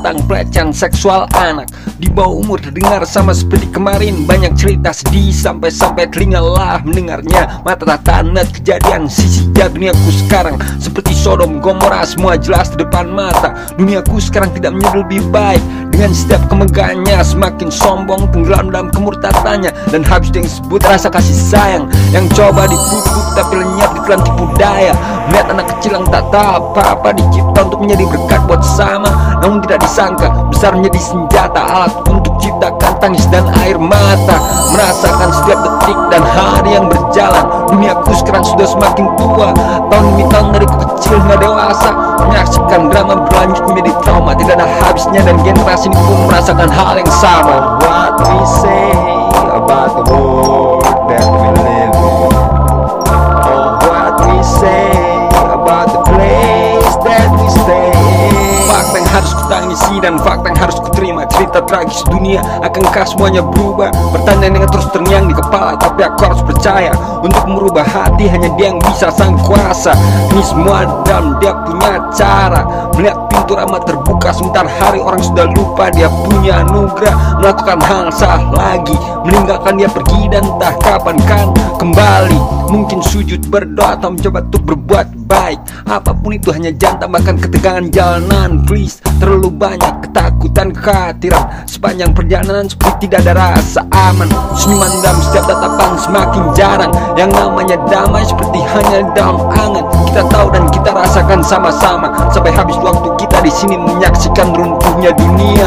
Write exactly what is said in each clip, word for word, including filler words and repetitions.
tentang pelecehan seksual anak di bawah umur terdengar sama seperti kemarin. Banyak cerita sedih sampai-sampai telinga lah mendengarnya. Mata tak tanda kejadian sisi duniaku sekarang seperti Sodom Gomora, semua jelas di depan mata. Duniaku sekarang tidak menjadi lebih baik. Dengan setiap kemegahannya semakin sombong, tenggelam dalam kemurtadannya, dan habis dengan sebut rasa kasih sayang yang coba dipupuk tapi lenyap ditelan tipu daya. Melihat anak kecil yang tak tahu apa-apa dicipta untuk menjadi berkat buat sama, namun tidak disangka besar menjadi senjata alat untuk ciptakan tangis dan air mata. Merasakan setiap detik dan hari yang berjalan. Duniaku sekarang sudah semakin tua, tahun demi tahun dari kecil hingga dewasa, menyaksikan drama berlanjut menjadi trauma tidak ada habisnya, dan generasi ini pun merasakan hal yang sama. What we say about the world that we live in, or what we say about the place that we stay in. Fakta yang harus kutangisi dan fakta yang harus kuterima. Cerita tragis dunia, akankah semuanya berubah? Pertanyaan yang terus terngiang di kepala, tapi aku harus percaya untuk merubah hati hanya Dia yang bisa, sang kuasa. Ini semua dalam Dia punya cara. Melihat pintu rahmat terbuka sebentar hari, orang sudah lupa Dia punya anugerah. Melakukan hal salah lagi, meninggalkan Dia pergi dan entah kapan kan kembali. Mungkin sujud berdoa atau mencoba untuk berbuat baik. Apapun itu hanya jangan tambahkan ketegangan jalanan, please. Terlalu banyak ketakutan, kekhawatiran sepanjang perjalanan seperti tidak ada rasa aman. Senyuman dalam setiap tatapan semakin jarang. Yang namanya damai seperti hanya dalam angan. Kita tahu dan kita rasakan sama-sama sampai habis waktu kita di sini menyaksikan runtuhnya dunia.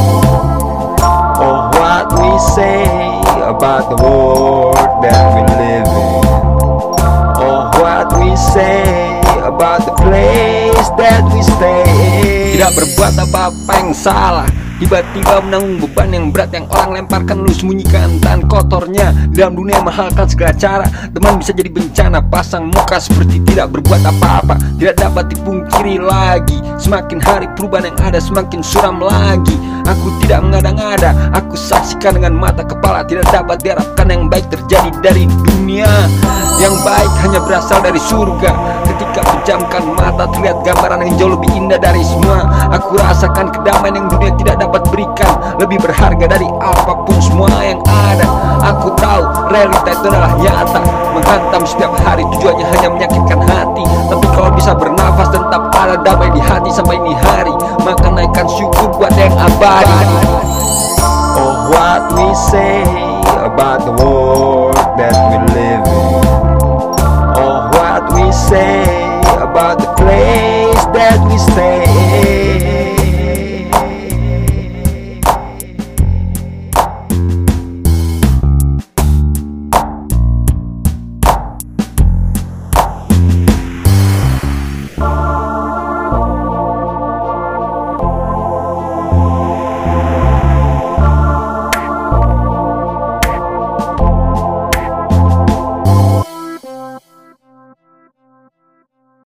Oh, what we say about the world that we live in, oh, what we say about the place that we stay in. Tidak berbuat apa-apa yang salah, tiba-tiba menanggung beban yang berat yang orang lemparkan, lu sembunyikan tangan kotornya. Dalam dunia memahalkan segala cara, teman bisa jadi bencana. Pasang muka seperti tidak berbuat apa-apa, tidak dapat dipungkiri lagi. Semakin hari perubahan yang ada semakin suram lagi. Aku tidak mengada-ngada, aku saksikan dengan mata kepala. Tidak dapat diharapkan yang baik terjadi dari dunia. Yang baik hanya berasal dari surga. Ketika pejamkan mata terlihat gambaran yang jauh lebih indah dari semua. Aku rasakan kedamaian yang dunia tidak dapat berikan, lebih berharga dari apapun semua yang ada. Aku tahu realita itu adalah nyata, menghantam setiap hari, tujuannya hanya menyakitkan hati. Tapi kalau bisa bernafas dan tetap ada damai di hati sampai ini hari, maka naikkan syukur buat yang abadi. Oh, what we say about the world that we live in, oh, what we say about the place that we stay